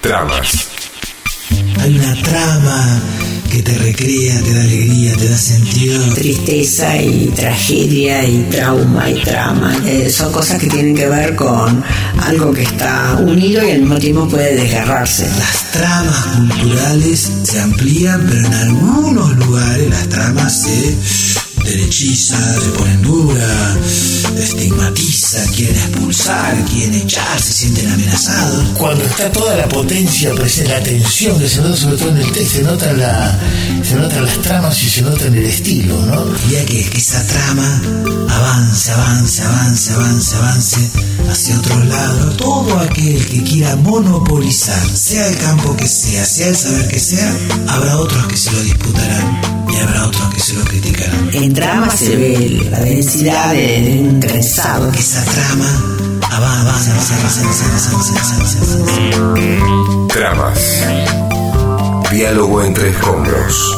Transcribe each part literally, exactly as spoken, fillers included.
Tramas. Hay una trama que te recrea, te da alegría, te da sentido. Tristeza y tragedia y trauma y trama. Eh, son cosas que tienen que ver con algo que está unido y al mismo tiempo puede desgarrarse. Las tramas culturales se amplían, pero en algunos lugares las tramas se derechizan, se ponen duras, estigmatiza, quieren expulsar, quieren echar, se sienten amenazados. Cuando está toda la potencia presente, la tensión que se nota sobre todo en el texto, se nota la, se notan las tramas y se nota en el estilo, ¿no? Ya que, que esa trama avance, avance, avance, avance, avance hacia otros lados. Todo aquel que quiera monopolizar, sea el campo que sea, sea el saber que sea, habrá otros que se lo disputarán y habrá otros que se lo criticarán. En trama se ve la densidad de, de un trenzado. Que esa trama avance, avance, avance, avance, avance, avance, avance. Tramas. Diálogo entre escombros.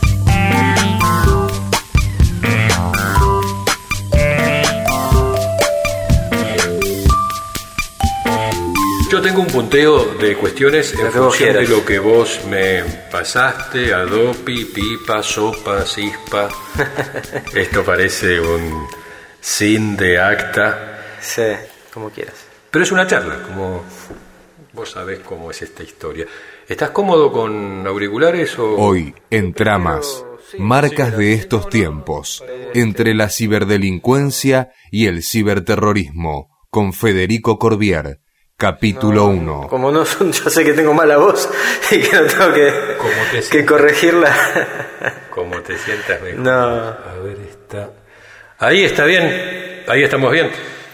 Yo tengo un punteo de cuestiones en función de lo que vos me pasaste, adopi, pipa, sopa, cispa. Esto parece un sin de acta. Sí, como quieras. Pero es una charla, como vos sabés cómo es esta historia. ¿Estás cómodo con auriculares o...? Hoy, en Tramas, marcas de estos tiempos, entre la ciberdelincuencia y el ciberterrorismo, con Federico Corbier. Capítulo uno. No, como no son, yo sé que tengo mala voz y que no tengo que, que corregirla. Como te sientas mejor. No. A ver, está. Ahí está bien. Ahí estamos bien.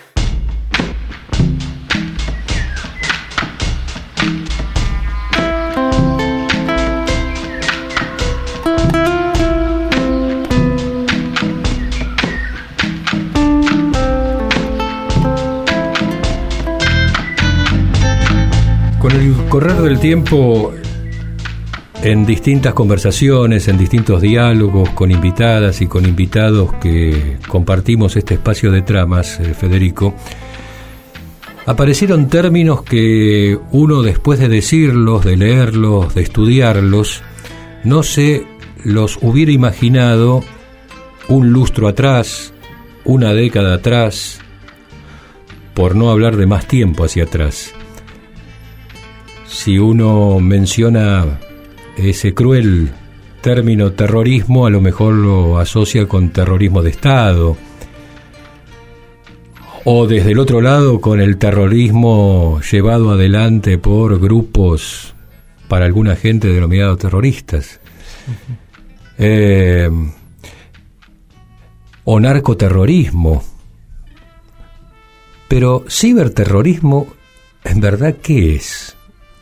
Con el correr del tiempo, en distintas conversaciones, en distintos diálogos con invitadas y con invitados que compartimos este espacio de tramas, eh, Federico, aparecieron términos que uno, después de decirlos, de leerlos, de estudiarlos, no se los hubiera imaginado un lustro atrás, una década atrás, por no hablar de más tiempo hacia atrás. Si uno menciona ese cruel término terrorismo, a lo mejor lo asocia con terrorismo de Estado, o desde el otro lado con el terrorismo llevado adelante por grupos, para alguna gente, denominados terroristas, uh-huh. eh, o narcoterrorismo. Pero ciberterrorismo, ¿en verdad qué es?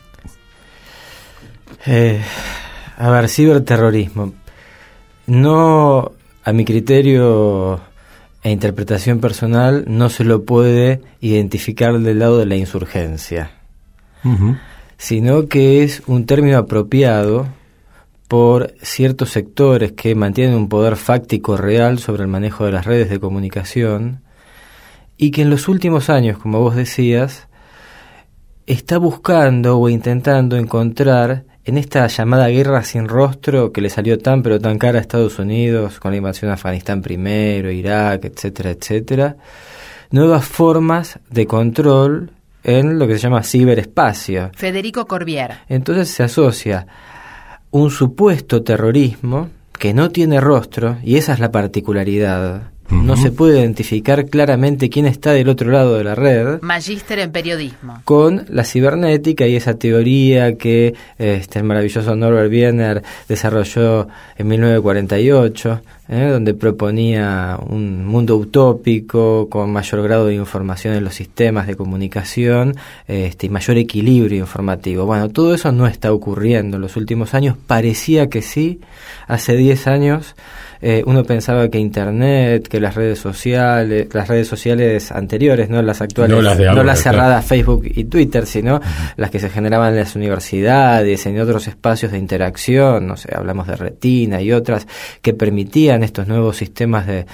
Eh, a ver, ciberterrorismo. No, a mi criterio e interpretación personal, no se lo puede identificar del lado de la insurgencia, uh-huh. sino que es un término apropiado por ciertos sectores que mantienen un poder fáctico real sobre el manejo de las redes de comunicación y que en los últimos años, como vos decías, está buscando o intentando encontrar en esta llamada guerra sin rostro que le salió tan pero tan cara a Estados Unidos con la invasión a Afganistán primero, Irak, etcétera, etcétera, nuevas formas de control en lo que se llama ciberespacio. Federico Corbier. Entonces se asocia un supuesto terrorismo que no tiene rostro, y esa es la particularidad. Uh-huh. No se puede identificar claramente quién está del otro lado de la red. Magíster en periodismo. Con la cibernética y esa teoría que este, el maravilloso Norbert Wiener desarrolló en mil novecientos cuarenta y ocho, ¿eh? donde proponía un mundo utópico con mayor grado de información en los sistemas de comunicación este, y mayor equilibrio informativo. Bueno, todo eso no está ocurriendo en los últimos años. Parecía que sí. Hace diez años eh, uno pensaba que Internet, que las redes sociales, las redes sociales anteriores, no las actuales, no las, de ahora, no las cerradas, claro. Facebook y Twitter, sino uh-huh. las que se generaban en las universidades, en otros espacios de interacción, no sé, hablamos de Retina y otras, que permitían estos nuevos sistemas de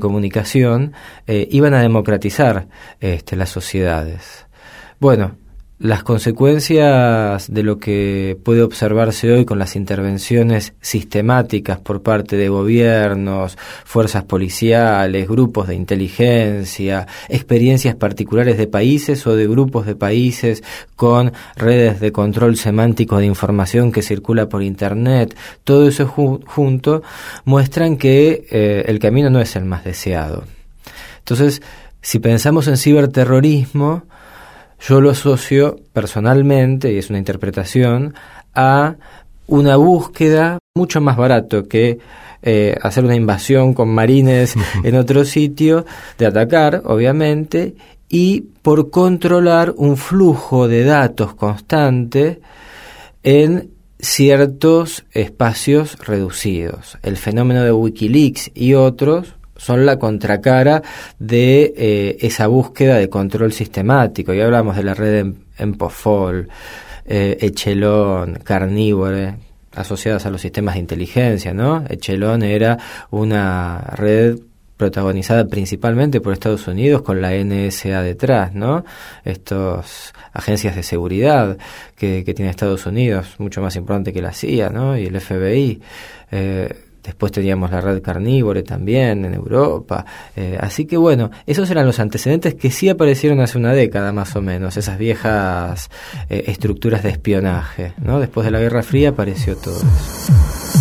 intercomunicación, eh, iban a democratizar este, las sociedades. Bueno, las consecuencias de lo que puede observarse hoy con las intervenciones sistemáticas por parte de gobiernos, fuerzas policiales, grupos de inteligencia, experiencias particulares de países o de grupos de países con redes de control semántico de información que circula por Internet, todo eso ju- junto muestran que eh, el camino no es el más deseado. Entonces, si pensamos en ciberterrorismo, yo lo asocio personalmente, y es una interpretación, a una búsqueda mucho más barato que eh, hacer una invasión con marines en otro sitio, de atacar, obviamente, y por controlar un flujo de datos constante en ciertos espacios reducidos. El fenómeno de Wikileaks y otros son la contracara de eh, esa búsqueda de control sistemático. Y hablamos de la red Empofol, eh, Echelon, Carnívore, asociadas a los sistemas de inteligencia, ¿no? Echelon era una red protagonizada principalmente por Estados Unidos con la N S A detrás, ¿no? Estos agencias de seguridad que, que tiene Estados Unidos, mucho más importante que la C I A, ¿no? Y el F B I. Eh, Después teníamos la red Carnívore también en Europa. Eh, así que bueno, esos eran los antecedentes que sí aparecieron hace una década más o menos, esas viejas eh, estructuras de espionaje, ¿no? Después de la Guerra Fría apareció todo eso.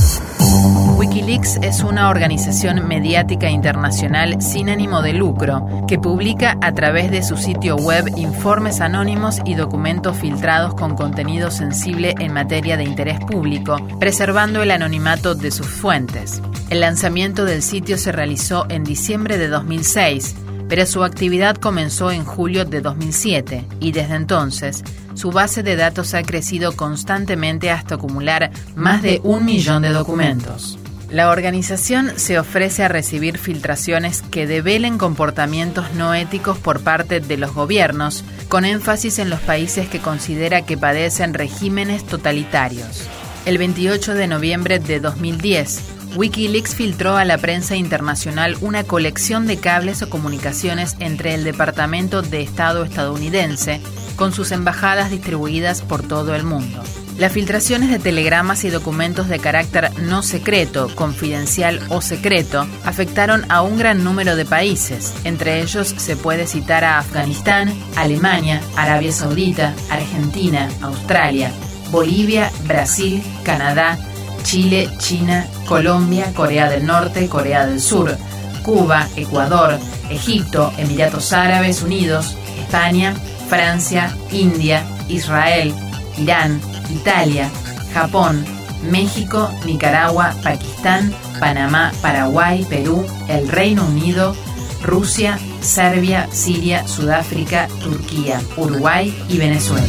Wikileaks es una organización mediática internacional sin ánimo de lucro que publica a través de su sitio web informes anónimos y documentos filtrados con contenido sensible en materia de interés público, preservando el anonimato de sus fuentes. El lanzamiento del sitio se realizó en diciembre de dos mil seis, pero su actividad comenzó en julio de dos mil siete y desde entonces su base de datos ha crecido constantemente hasta acumular más de un millón de documentos. La organización se ofrece a recibir filtraciones que develen comportamientos no éticos por parte de los gobiernos, con énfasis en los países que considera que padecen regímenes totalitarios. El veintiocho de noviembre de dos mil diez, Wikileaks filtró a la prensa internacional una colección de cables o comunicaciones entre el Departamento de Estado estadounidense con sus embajadas distribuidas por todo el mundo. Las filtraciones de telegramas y documentos de carácter no secreto, confidencial o secreto afectaron a un gran número de países. Entre ellos se puede citar a Afganistán, Alemania, Arabia Saudita, Argentina, Australia, Bolivia, Brasil, Canadá, Chile, China, Colombia, Corea del Norte, Corea del Sur, Cuba, Ecuador, Egipto, Emiratos Árabes Unidos, España, Francia, India, Israel, Irán, Italia, Japón, México, Nicaragua, Pakistán, Panamá, Paraguay, Perú, el Reino Unido, Rusia, Serbia, Siria, Sudáfrica, Turquía, Uruguay y Venezuela.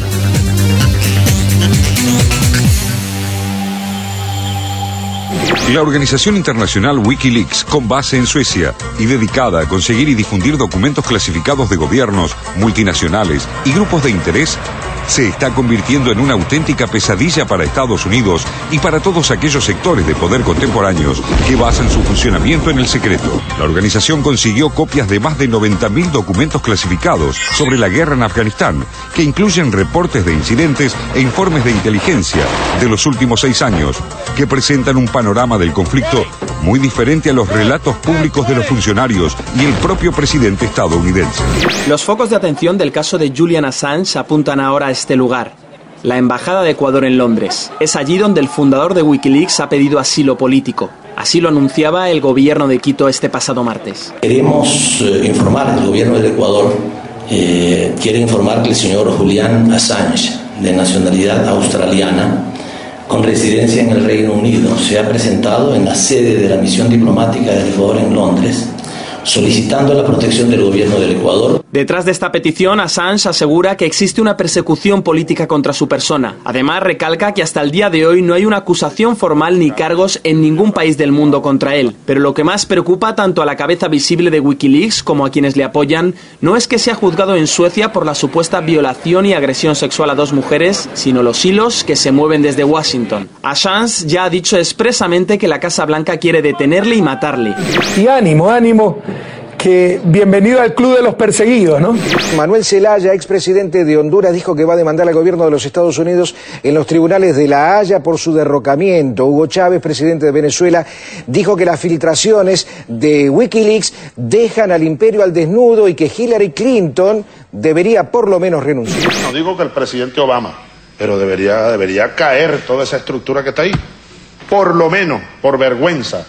La organización internacional Wikileaks, con base en Suecia y dedicada a conseguir y difundir documentos clasificados de gobiernos, multinacionales y grupos de interés, se está convirtiendo en una auténtica pesadilla para Estados Unidos y para todos aquellos sectores de poder contemporáneos que basan su funcionamiento en el secreto. La organización consiguió copias de más de noventa mil documentos clasificados sobre la guerra en Afganistán, que incluyen reportes de incidentes e informes de inteligencia de los últimos seis años, que presentan un panorama del conflicto muy diferente a los relatos públicos de los funcionarios y el propio presidente estadounidense. Los focos de atención del caso de Julian Assange apuntan ahora a este lugar, la Embajada de Ecuador en Londres. Es allí donde el fundador de Wikileaks ha pedido asilo político. Así lo anunciaba el gobierno de Quito este pasado martes. Queremos eh, informar, el gobierno del Ecuador eh, quiere informar que el señor Julian Assange, de nacionalidad australiana, con residencia en el Reino Unido, se ha presentado en la sede de la misión diplomática del Ecuador en Londres, solicitando la protección del gobierno del Ecuador. Detrás de esta petición, Assange asegura que existe una persecución política contra su persona. Además, recalca que hasta el día de hoy no hay una acusación formal ni cargos en ningún país del mundo contra él. Pero lo que más preocupa tanto a la cabeza visible de Wikileaks como a quienes le apoyan no es que sea juzgado en Suecia por la supuesta violación y agresión sexual a dos mujeres, sino los hilos que se mueven desde Washington. Assange ya ha dicho expresamente que la Casa Blanca quiere detenerle y matarle. Y ánimo, ánimo, que bienvenido al club de los perseguidos, ¿no? Manuel Zelaya, expresidente de Honduras, dijo que va a demandar al gobierno de los Estados Unidos en los tribunales de La Haya por su derrocamiento. Hugo Chávez, presidente de Venezuela, dijo que las filtraciones de Wikileaks dejan al imperio al desnudo y que Hillary Clinton debería por lo menos renunciar. No digo que el presidente Obama, pero debería, debería caer toda esa estructura que está ahí. Por lo menos, por vergüenza.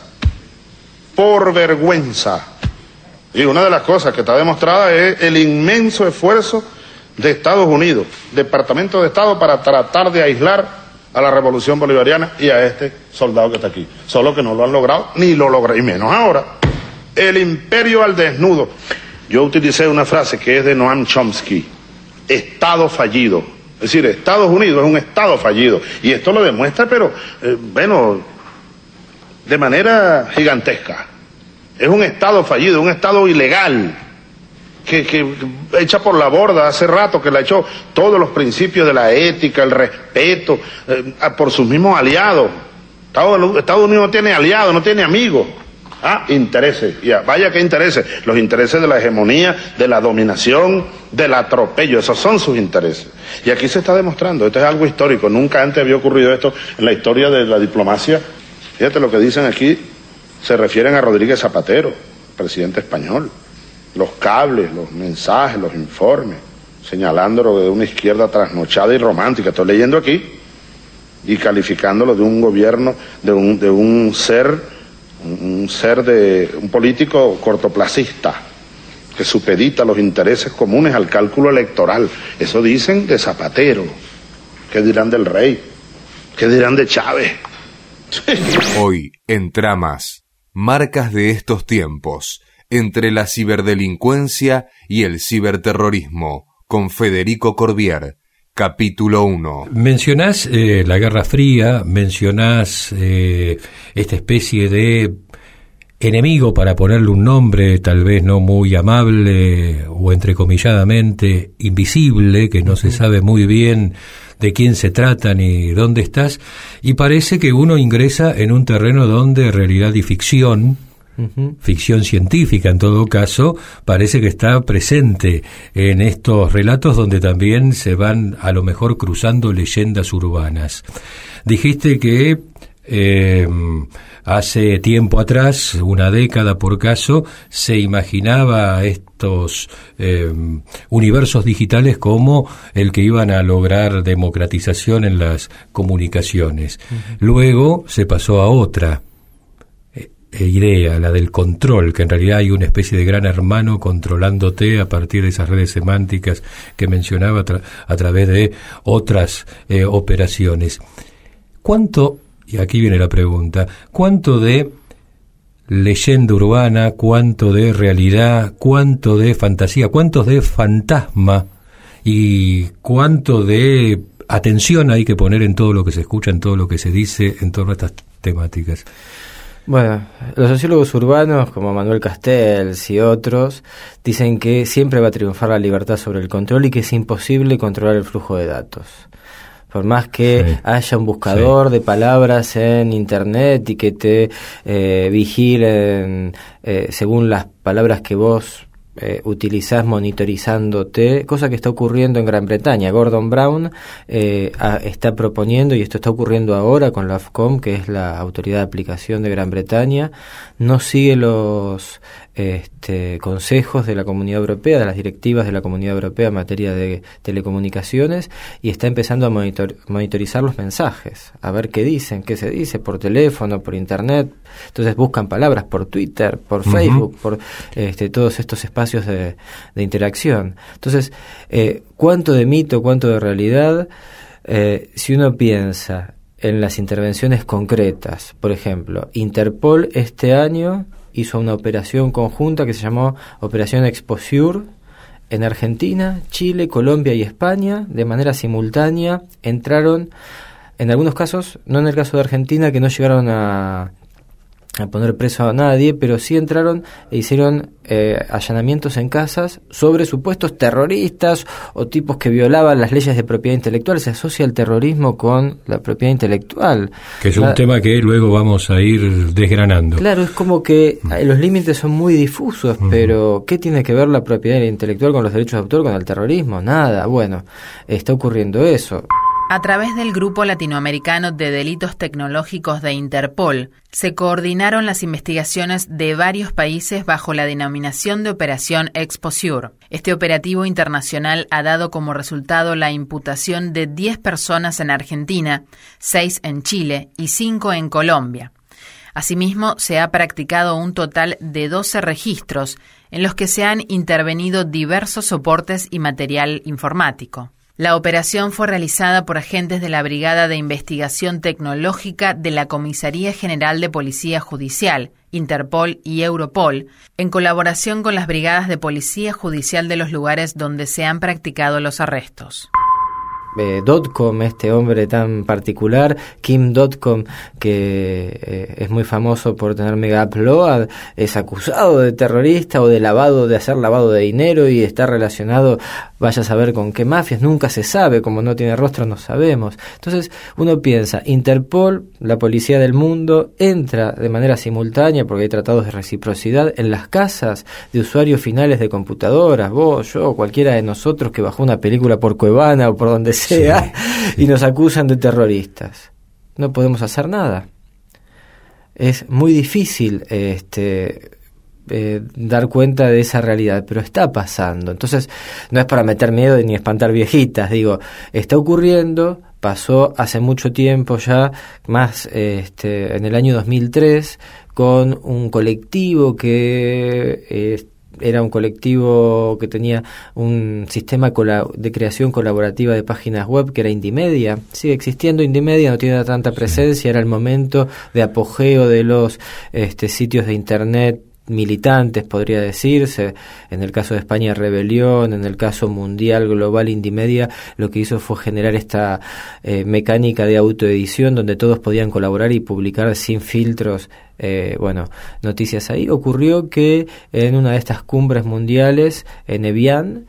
Por vergüenza. Y una de las cosas que está demostrada es el inmenso esfuerzo de Estados Unidos, Departamento de Estado, para tratar de aislar a la Revolución Bolivariana y a este soldado que está aquí. Solo que no lo han logrado, ni lo logran, y menos ahora. El imperio al desnudo. Yo utilicé una frase que es de Noam Chomsky, Estado fallido. Es decir, Estados Unidos es un Estado fallido. Y esto lo demuestra, pero, eh, bueno, de manera gigantesca. Es un Estado fallido, un Estado ilegal, que, que echa por la borda hace rato, que le ha hecho todos los principios de la ética, el respeto, eh, por sus mismos aliados. Estados, Estados Unidos no tiene aliados, no tiene amigos. Ah, intereses, ya, vaya que intereses, los intereses de la hegemonía, de la dominación, del atropello, esos son sus intereses. Y aquí se está demostrando, esto es algo histórico, nunca antes había ocurrido esto en la historia de la diplomacia. Fíjate lo que dicen aquí. Se refieren a Rodríguez Zapatero, presidente español. Los cables, los mensajes, los informes, señalándolo de una izquierda trasnochada y romántica. Estoy leyendo aquí y calificándolo de un gobierno, de un, de un ser, un ser de un político cortoplacista que supedita los intereses comunes al cálculo electoral. Eso dicen de Zapatero. ¿Qué dirán del rey? ¿Qué dirán de Chávez? Hoy, en Tramas, marcas de estos tiempos, entre la ciberdelincuencia y el ciberterrorismo, con Federico Corbier, capítulo uno. Mencionás eh, la Guerra Fría, mencionás eh, esta especie de enemigo, para ponerle un nombre tal vez no muy amable o entrecomilladamente invisible, que no se sabe muy bien de quién se trata ni dónde estás, y parece que uno ingresa en un terreno donde realidad y ficción, uh-huh. ficción científica en todo caso, parece que está presente en estos relatos donde también se van a lo mejor cruzando leyendas urbanas. Dijiste que eh, hace tiempo atrás, una década por caso, se imaginaba estos eh, universos digitales como el que iban a lograr democratización en las comunicaciones. Uh-huh. Luego se pasó a otra eh, idea, la del control, que en realidad hay una especie de gran hermano controlándote a partir de esas redes semánticas que mencionaba tra- a través de otras eh, operaciones. ¿Cuánto, y aquí viene la pregunta, cuánto de leyenda urbana, cuánto de realidad, cuánto de fantasía, cuánto de fantasma y cuánto de atención hay que poner en todo lo que se escucha, en todo lo que se dice, en todas estas temáticas? Bueno, los sociólogos urbanos como Manuel Castells y otros dicen que siempre va a triunfar la libertad sobre el control y que es imposible controlar el flujo de datos. Por más que sí. haya un buscador sí. de palabras en internet y que te eh, vigilen eh, según las palabras que vos eh, utilizás monitorizándote, cosa que está ocurriendo en Gran Bretaña. Gordon Brown eh, a, está proponiendo, y esto está ocurriendo ahora con la Ofcom, que es la autoridad de aplicación de Gran Bretaña, no sigue los este, consejos de la Comunidad Europea, de las directivas de la Comunidad Europea en materia de telecomunicaciones, y está empezando a monitor, monitorizar los mensajes, a ver qué dicen, qué se dice por teléfono, por internet. Entonces buscan palabras por Twitter, por uh-huh. Facebook, por este, todos estos espacios de, de interacción. Entonces, eh, ¿cuánto de mito, cuánto de realidad? Eh, si uno piensa en las intervenciones concretas, por ejemplo, Interpol este año hizo una operación conjunta que se llamó Operación Exposure en Argentina, Chile, Colombia y España, de manera simultánea. Entraron, en algunos casos, no en el caso de Argentina, que no llegaron a a poner preso a nadie, pero sí entraron e hicieron eh, allanamientos en casas sobre supuestos terroristas o tipos que violaban las leyes de propiedad intelectual. Se asocia el terrorismo con la propiedad intelectual. Que es la, un tema que luego vamos a ir desgranando. Claro, es como que eh, los límites son muy difusos, uh-huh. pero ¿qué tiene que ver la propiedad intelectual con los derechos de autor, con el terrorismo? Nada, bueno, está ocurriendo eso. A través del Grupo Latinoamericano de Delitos Tecnológicos de Interpol, se coordinaron las investigaciones de varios países bajo la denominación de Operación Exposure. Este operativo internacional ha dado como resultado la imputación de diez personas en Argentina, seis en Chile y cinco en Colombia. Asimismo, se ha practicado un total de doce registros en los que se han intervenido diversos soportes y material informático. La operación fue realizada por agentes de la Brigada de Investigación Tecnológica de la Comisaría General de Policía Judicial, Interpol y Europol, en colaboración con las brigadas de Policía Judicial de los lugares donde se han practicado los arrestos. Eh, Dotcom, este hombre tan particular, Kim Dotcom, que eh, es muy famoso por tener mega upload, es acusado de terrorista o de lavado, de hacer lavado de dinero y está relacionado, vaya a saber con qué mafias, nunca se sabe, como no tiene rostro no sabemos. Entonces uno piensa, Interpol, la policía del mundo, entra de manera simultánea, porque hay tratados de reciprocidad, en las casas de usuarios finales de computadoras, vos, yo, cualquiera de nosotros que bajó una película por Cuevana o por donde sea, sí. Y nos acusan de terroristas. No podemos hacer nada. Es muy difícil este eh, dar cuenta de esa realidad, pero está pasando. Entonces, no es para meter miedo ni espantar viejitas, digo, está ocurriendo, pasó hace mucho tiempo ya, más este, en el año dos mil tres, con un colectivo que eh, era un colectivo que tenía un sistema de creación colaborativa de páginas web que era Indymedia. Sigue existiendo Indymedia, no tiene tanta presencia, era el momento de apogeo de los este, sitios de internet militantes, podría decirse. En el caso de España, Rebelión, en el caso mundial, global, Indymedia, lo que hizo fue generar esta eh, mecánica de autoedición donde todos podían colaborar y publicar sin filtros Eh, bueno, noticias ahí. Ocurrió que en una de estas cumbres mundiales, en Evian,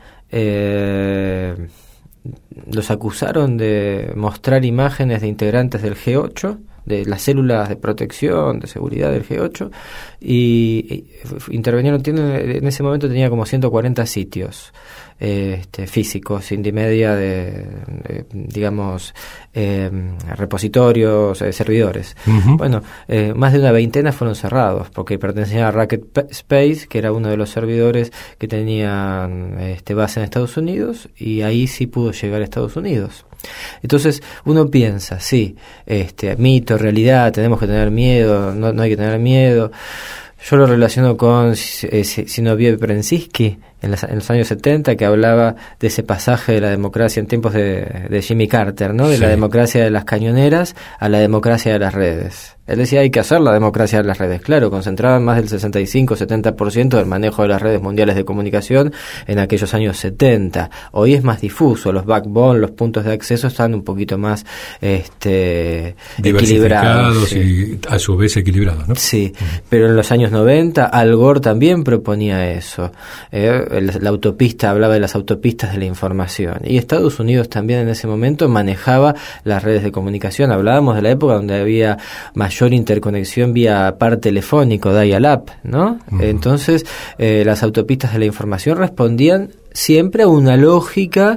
eh, los acusaron de mostrar imágenes de integrantes del G ocho, de las células de protección, de seguridad del G ocho, y, y intervinieron, tienen, en ese momento tenía como ciento cuarenta sitios eh, este, físicos, Indymedia, de, de digamos, eh, repositorios, eh, servidores. Uh-huh. Bueno, eh, más de una veintena fueron cerrados, porque pertenecían a Racket Space, que era uno de los servidores que tenían este, base en Estados Unidos, y ahí sí pudo llegar a Estados Unidos. Entonces uno piensa, sí, este, mito, realidad, tenemos que tener miedo, no, no hay que tener miedo. Yo lo relaciono con eh, Zinoviev Brzezinski en, las, en los años setenta, que hablaba de ese pasaje de la democracia en tiempos de, de Jimmy Carter, ¿no? De sí. La democracia de las cañoneras a la democracia de las redes. Él decía, hay que hacer la democracia de las redes. Claro, concentraban más del sesenta y cinco a setenta por ciento del manejo de las redes mundiales de comunicación en aquellos años setenta. Hoy es más difuso, los backbone, los puntos de acceso están un poquito más este, equilibrados. Sí. Y a su vez equilibrados, ¿no? Sí, uh-huh. Pero en los años noventa Al Gore también proponía eso. Eh, la, la autopista, hablaba de las autopistas de la información. Y Estados Unidos también en ese momento manejaba las redes de comunicación. Hablábamos de la época donde había mayor interconexión vía par telefónico, dial-up, ¿no? Uh-huh. Entonces, eh, las autopistas de la información respondían siempre a una lógica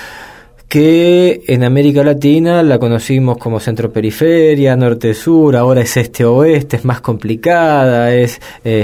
que en América Latina la conocimos como centro-periferia, norte-sur, ahora es este-oeste, es más complicada, es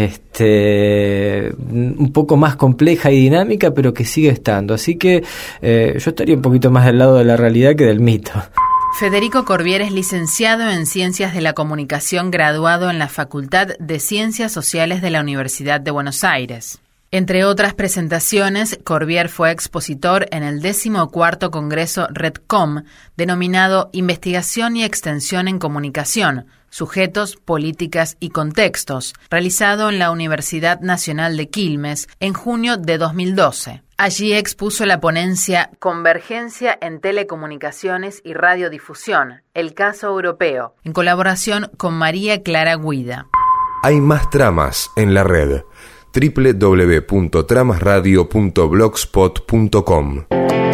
este un poco más compleja y dinámica, pero que sigue estando. Así que eh, yo estaría un poquito más del lado de la realidad que del mito. Federico Corbier es licenciado en Ciencias de la Comunicación, graduado en la Facultad de Ciencias Sociales de la Universidad de Buenos Aires. Entre otras presentaciones, Corbier fue expositor en el decimocuarto Congreso RedCom, denominado Investigación y Extensión en Comunicación, Sujetos, Políticas y Contextos, realizado en la Universidad Nacional de Quilmes en junio de dos mil doce. Allí expuso la ponencia Convergencia en Telecomunicaciones y Radiodifusión, el caso europeo, en colaboración con María Clara Guida. Hay más tramas en la red. doble u doble u doble u punto tramas radio punto blogspot punto com.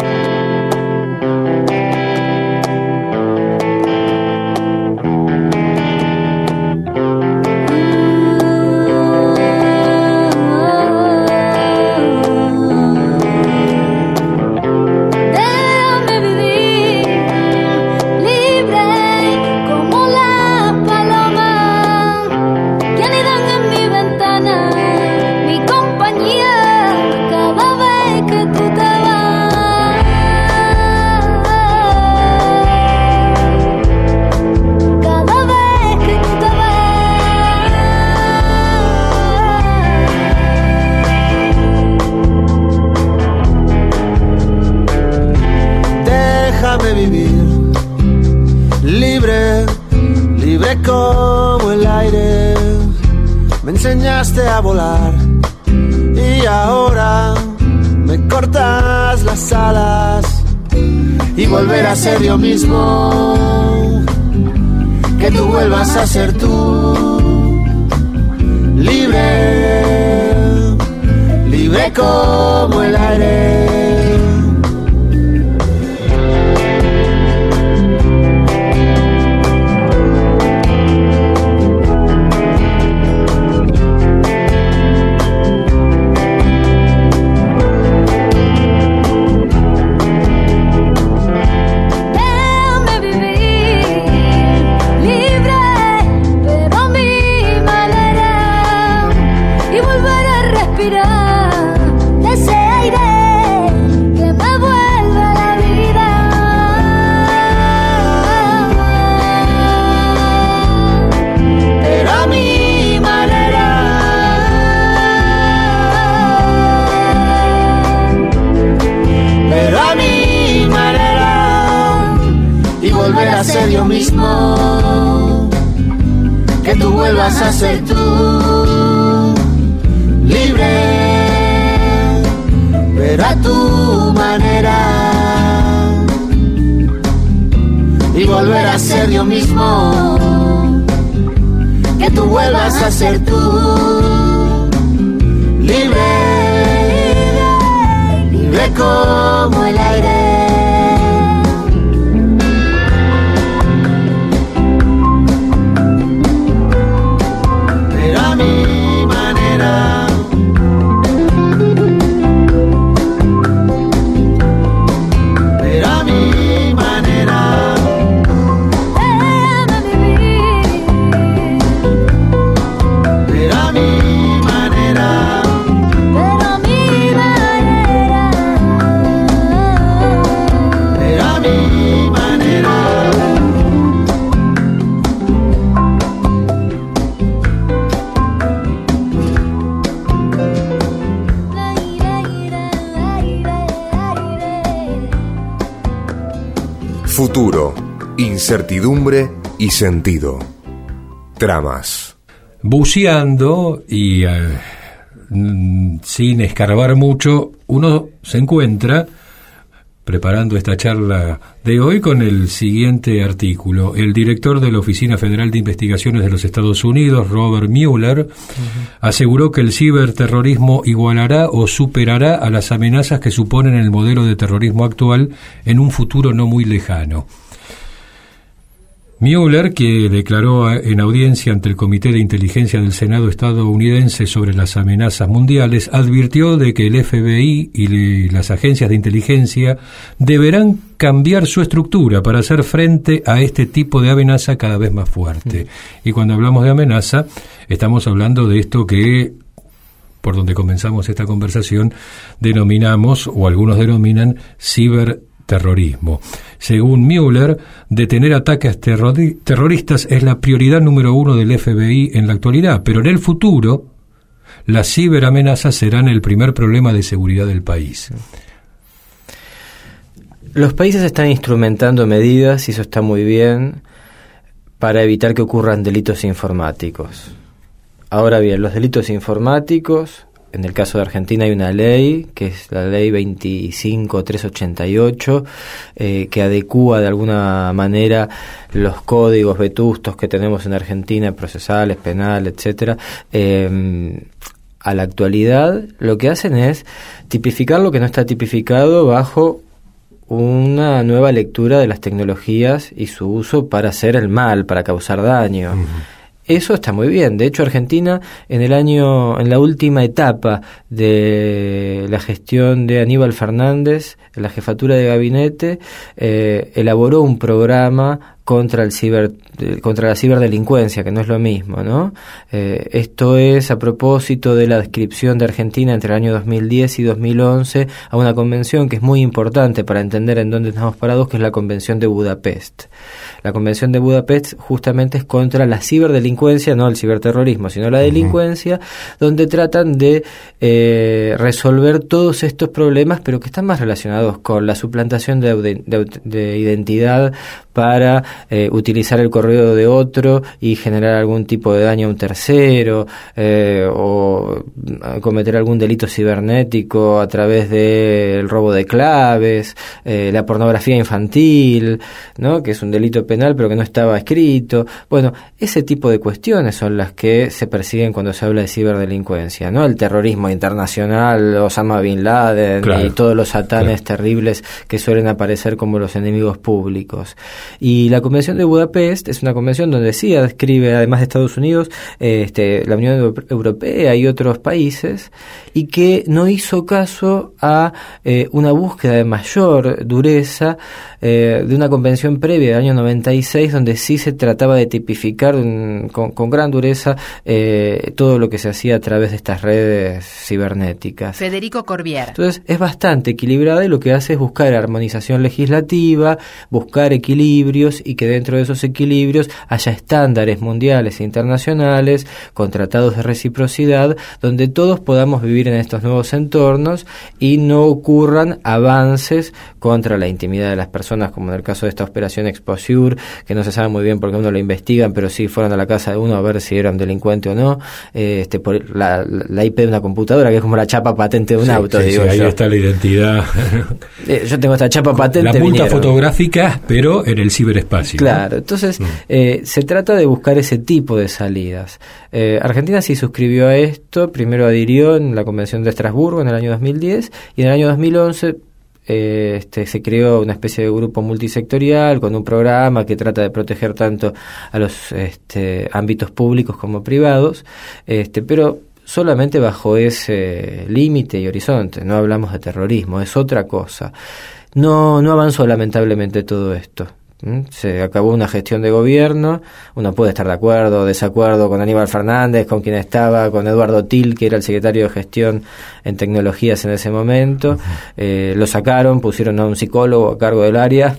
A volar y ahora me cortas las alas y volver a ser yo mismo, que tú vuelvas a ser tú, libre, libre como el aire. Ser yo mismo, que tú vuelvas a ser tú, libre, pero a tu manera, y volver a ser yo mismo, que tú vuelvas a ser tú, libre, libre como el aire. Futuro, incertidumbre y sentido. Tramas. Buceando y eh, sin escarbar mucho, uno se encuentra preparando esta charla de hoy con el siguiente artículo. El director de la Oficina Federal de Investigaciones de los Estados Unidos, Robert Mueller, uh-huh. aseguró que el ciberterrorismo igualará o superará a las amenazas que suponen el modelo de terrorismo actual en un futuro no muy lejano. Mueller, que declaró en audiencia ante el Comité de Inteligencia del Senado estadounidense sobre las amenazas mundiales, advirtió de que el F B I y las agencias de inteligencia deberán cambiar su estructura para hacer frente a este tipo de amenaza cada vez más fuerte. Mm. Y cuando hablamos de amenaza, estamos hablando de esto que, por donde comenzamos esta conversación, denominamos, o algunos denominan, ciberterrorismo. Terrorismo. Según Mueller, detener ataques terrori- terroristas es la prioridad número uno del F B I en la actualidad, pero en el futuro las ciberamenazas serán el primer problema de seguridad del país. Los países están instrumentando medidas, y eso está muy bien, para evitar que ocurran delitos informáticos. Ahora bien, los delitos informáticos en el caso de Argentina hay una ley, que es la ley veinticinco mil trescientos ochenta y ocho, eh, que adecúa de alguna manera los códigos vetustos que tenemos en Argentina, procesales, penal, etcétera, eh, a la actualidad. Lo que hacen es tipificar lo que no está tipificado bajo una nueva lectura de las tecnologías y su uso para hacer el mal, para causar daño. Uh-huh. Eso está muy bien. De hecho, Argentina, en el año, en la última etapa de la gestión de Aníbal Fernández, en la jefatura de gabinete, eh, elaboró un programa contra el ciber, contra la ciberdelincuencia, que no es lo mismo, ¿no? Eh, esto es a propósito de la adscripción de Argentina entre el año dos mil diez y dos mil once a una convención que es muy importante para entender en dónde estamos parados, que es la Convención de Budapest. La Convención de Budapest justamente es contra la ciberdelincuencia, no el ciberterrorismo, sino la delincuencia, uh-huh. donde tratan de eh, resolver todos estos problemas, pero que están más relacionados con la suplantación de, de, de identidad para eh, utilizar el correo de otro y generar algún tipo de daño a un tercero, eh, o cometer algún delito cibernético a través del robo de claves, eh, la pornografía infantil, ¿no? Que es un delito penal pero que no estaba escrito. Bueno, ese tipo de cuestiones son las que se persiguen cuando se habla de ciberdelincuencia, ¿no? El terrorismo internacional, Osama Bin Laden, claro, y todos los satanes claro. terribles que suelen aparecer como los enemigos públicos. Y la Convención de Budapest es una convención donde sí adscribe, además de Estados Unidos, este, la Unión Europea y otros países, y que no hizo caso a eh, una búsqueda de mayor dureza eh, de una convención previa del año noventa y seis, donde sí se trataba de tipificar un, con, con gran dureza eh, todo lo que se hacía a través de estas redes cibernéticas. Federico Corbière. Entonces es bastante equilibrada y lo que hace es buscar armonización legislativa, buscar equilibrios y que dentro de esos equilibrios haya estándares mundiales e internacionales con tratados de reciprocidad donde todos podamos vivir en estos nuevos entornos y no ocurran avances contra la intimidad de las personas, como en el caso de esta operación Exposure, que no se sabe muy bien por qué uno lo investigan, pero sí fueron a la casa de uno a ver si era un delincuente o no, eh, este por la, la I P de una computadora, que es como la chapa patente de un sí, auto, sí, digo sí, ahí yo. está la identidad. eh, yo tengo esta chapa patente. La multa vinieron. fotográfica, pero en el ciberespacio. Claro, entonces mm. eh, se trata de buscar ese tipo de salidas. Eh, Argentina sí suscribió a esto, primero adhirió en la Convención de Estrasburgo en el año dos mil diez y en el año dos mil once eh, este, se creó una especie de grupo multisectorial con un programa que trata de proteger tanto a los este, ámbitos públicos como privados, este, pero solamente bajo ese límite y horizonte. No hablamos de terrorismo, es otra cosa. No, no avanzó lamentablemente todo esto. Se acabó una gestión de gobierno, uno puede estar de acuerdo o desacuerdo con Aníbal Fernández, con quien estaba, con Eduardo Til, que era el secretario de gestión en tecnologías en ese momento. Uh-huh. Eh, lo sacaron, pusieron a un psicólogo a cargo del área,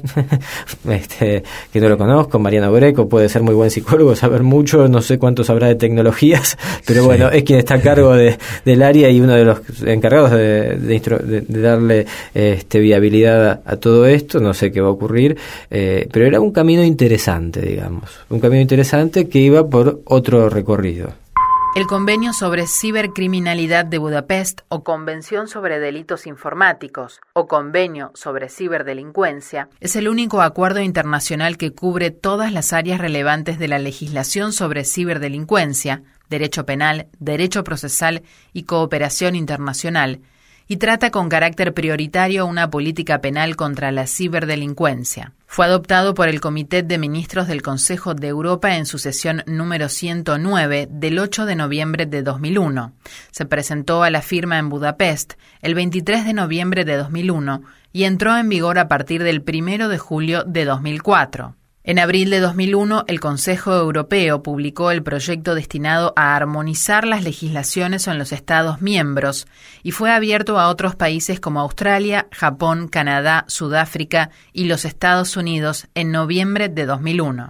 este, que no lo conozco, Mariano Greco, puede ser muy buen psicólogo, saber mucho, no sé cuánto sabrá de tecnologías, pero sí. Bueno, es quien está a cargo de, del área y uno de los encargados de, de, de, de darle este, viabilidad a, a todo esto. No sé qué va a ocurrir, eh, pero era un camino interesante, digamos, un camino interesante que iba por otro recorrido. El Convenio sobre Cibercriminalidad de Budapest, o Convención sobre Delitos Informáticos, o Convenio sobre Ciberdelincuencia, es el único acuerdo internacional que cubre todas las áreas relevantes de la legislación sobre ciberdelincuencia, derecho penal, derecho procesal y cooperación internacional, y trata con carácter prioritario una política penal contra la ciberdelincuencia. Fue adoptado por el Comité de Ministros del Consejo de Europa en su sesión número ciento nueve del ocho de noviembre de dos mil uno. Se presentó a la firma en Budapest el veintitrés de noviembre de dos mil uno y entró en vigor a partir del primero de julio de dos mil cuatro. En abril de dos mil uno, el Consejo Europeo publicó el proyecto destinado a armonizar las legislaciones en los Estados miembros y fue abierto a otros países como Australia, Japón, Canadá, Sudáfrica y los Estados Unidos en noviembre de dos mil uno.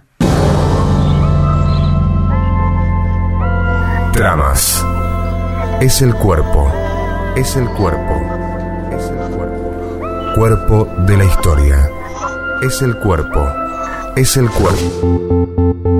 Tramas. Es el cuerpo. Es el cuerpo. Es el cuerpo. Cuerpo de la historia. Es el cuerpo. Es el cuerpo.